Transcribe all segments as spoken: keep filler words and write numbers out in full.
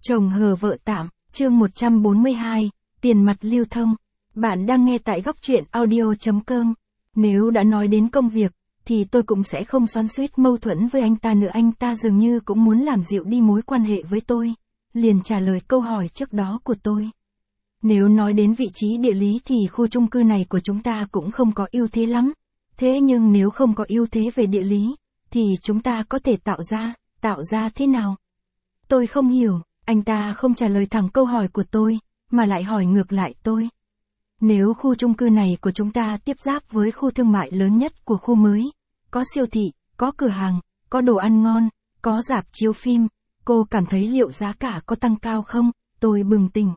Chồng hờ vợ tạm, chương một trăm bốn mươi hai, tiền mặt lưu thông. Bạn đang nghe tại góc truyện audio chấm com. Nếu đã nói đến công việc, thì tôi cũng sẽ không xoắn xuýt mâu thuẫn với anh ta nữa. Anh ta dường như cũng muốn làm dịu đi mối quan hệ với tôi. Liền trả lời câu hỏi trước đó của tôi. Nếu nói đến vị trí địa lý thì khu chung cư này của chúng ta cũng không có ưu thế lắm. Thế nhưng nếu không có ưu thế về địa lý, thì chúng ta có thể tạo ra, tạo ra thế nào? Tôi không hiểu. Anh ta không trả lời thẳng câu hỏi của tôi, mà lại hỏi ngược lại tôi. Nếu khu chung cư này của chúng ta tiếp giáp với khu thương mại lớn nhất của khu mới, có siêu thị, có cửa hàng, có đồ ăn ngon, có rạp chiếu phim, cô cảm thấy liệu giá cả có tăng cao không? Tôi bừng tỉnh.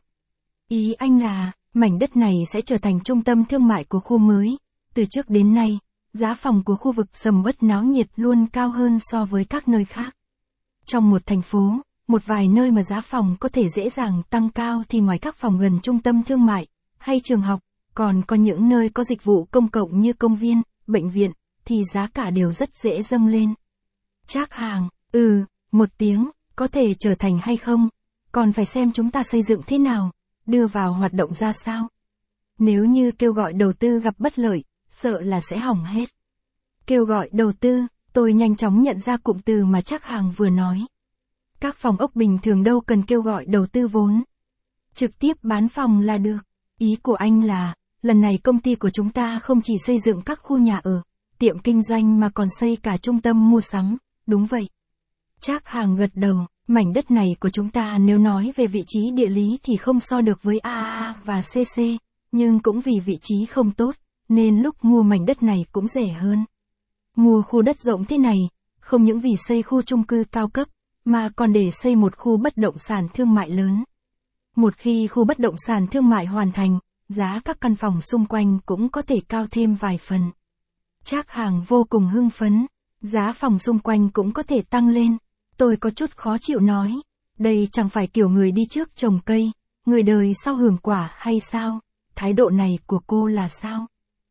Ý anh là, mảnh đất này sẽ trở thành trung tâm thương mại của khu mới. Từ trước đến nay, giá phòng của khu vực sầm uất náo nhiệt luôn cao hơn so với các nơi khác. Trong một thành phố, một vài nơi mà giá phòng có thể dễ dàng tăng cao thì ngoài các phòng gần trung tâm thương mại, hay trường học, còn có những nơi có dịch vụ công cộng như công viên, bệnh viện, thì giá cả đều rất dễ dâng lên. Trác Hàng, ừ, một tiếng, có thể trở thành hay không, còn phải xem chúng ta xây dựng thế nào, đưa vào hoạt động ra sao. Nếu như kêu gọi đầu tư gặp bất lợi, sợ là sẽ hỏng hết. Kêu gọi đầu tư, tôi nhanh chóng nhận ra cụm từ mà Trác Hàng vừa nói. Các phòng ốc bình thường đâu cần kêu gọi đầu tư vốn. Trực tiếp bán phòng là được. Ý của anh là, lần này công ty của chúng ta không chỉ xây dựng các khu nhà ở, tiệm kinh doanh mà còn xây cả trung tâm mua sắm, đúng vậy. Trác Hàng gật đầu, mảnh đất này của chúng ta nếu nói về vị trí địa lý thì không so được với a a a và xê xê, nhưng cũng vì vị trí không tốt, nên lúc mua mảnh đất này cũng rẻ hơn. Mua khu đất rộng thế này, không những vì xây khu chung cư cao cấp, mà còn để xây một khu bất động sản thương mại lớn. Một khi khu bất động sản thương mại hoàn thành, giá các căn phòng xung quanh cũng có thể cao thêm vài phần. Trác Hàng vô cùng hưng phấn, giá phòng xung quanh cũng có thể tăng lên. Tôi có chút khó chịu nói, đây chẳng phải kiểu người đi trước trồng cây, người đời sau hưởng quả hay sao? Thái độ này của cô là sao?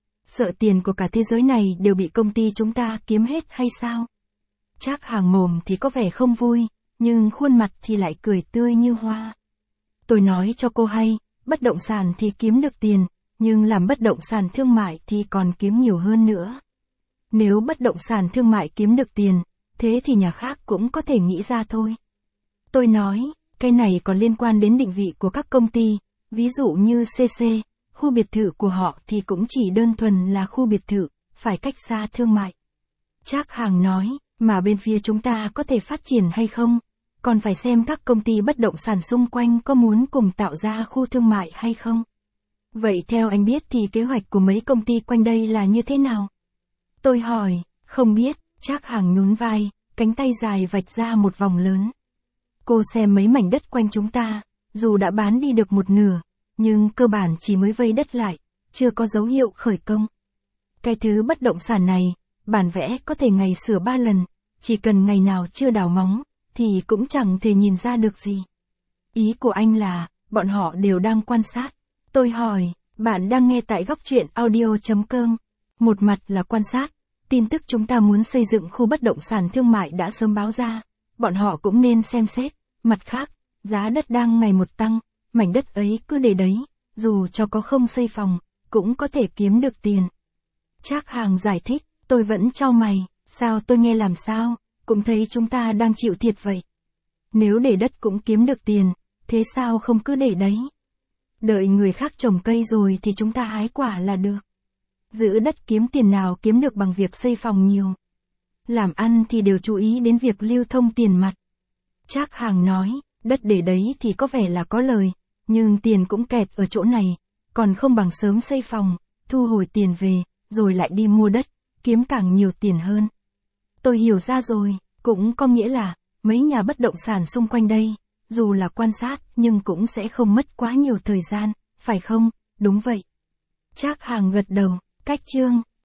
Sợ tiền của cả thế giới này đều bị công ty chúng ta kiếm hết hay sao? Trác Hàng mồm thì có vẻ không vui, nhưng khuôn mặt thì lại cười tươi như hoa. Tôi nói cho cô hay, bất động sản thì kiếm được tiền, nhưng làm bất động sản thương mại thì còn kiếm nhiều hơn nữa. Nếu bất động sản thương mại kiếm được tiền, thế thì nhà khác cũng có thể nghĩ ra thôi. Tôi nói, cái này còn liên quan đến định vị của các công ty, ví dụ như xê xê, khu biệt thự của họ thì cũng chỉ đơn thuần là khu biệt thự, phải cách xa thương mại. Trác Hàng nói, mà bên phía chúng ta có thể phát triển hay không, còn phải xem các công ty bất động sản xung quanh có muốn cùng tạo ra khu thương mại hay không. Vậy theo anh biết thì kế hoạch của mấy công ty quanh đây là như thế nào? Tôi hỏi, không biết. Trác Hàng nhún vai, cánh tay dài vạch ra một vòng lớn. Cô xem mấy mảnh đất quanh chúng ta, dù đã bán đi được một nửa, nhưng cơ bản chỉ mới vây đất lại, chưa có dấu hiệu khởi công. Cái thứ bất động sản này, bản vẽ có thể ngày sửa ba lần, chỉ cần ngày nào chưa đào móng, thì cũng chẳng thể nhìn ra được gì. Ý của anh là, bọn họ đều đang quan sát. Tôi hỏi, bạn đang nghe tại góc truyện audio chấm com. Một mặt là quan sát, tin tức chúng ta muốn xây dựng khu bất động sản thương mại đã sớm báo ra, bọn họ cũng nên xem xét. Mặt khác, giá đất đang ngày một tăng, mảnh đất ấy cứ để đấy, dù cho có không xây phòng, cũng có thể kiếm được tiền. Trác Hàng giải thích, tôi vẫn chau mày, sao tôi nghe làm sao, cũng thấy chúng ta đang chịu thiệt vậy. Nếu để đất cũng kiếm được tiền, thế sao không cứ để đấy? Đợi người khác trồng cây rồi thì chúng ta hái quả là được. Giữ đất kiếm tiền nào kiếm được bằng việc xây phòng nhiều. Làm ăn thì đều chú ý đến việc lưu thông tiền mặt. Trác Hàng nói, đất để đấy thì có vẻ là có lời, nhưng tiền cũng kẹt ở chỗ này, còn không bằng sớm xây phòng, thu hồi tiền về, rồi lại đi mua đất, kiếm càng nhiều tiền hơn. Tôi hiểu ra rồi, cũng có nghĩa là, mấy nhà bất động sản xung quanh đây, dù là quan sát nhưng cũng sẽ không mất quá nhiều thời gian, phải không? Đúng vậy. Trác Hàng gật đầu, cách chương.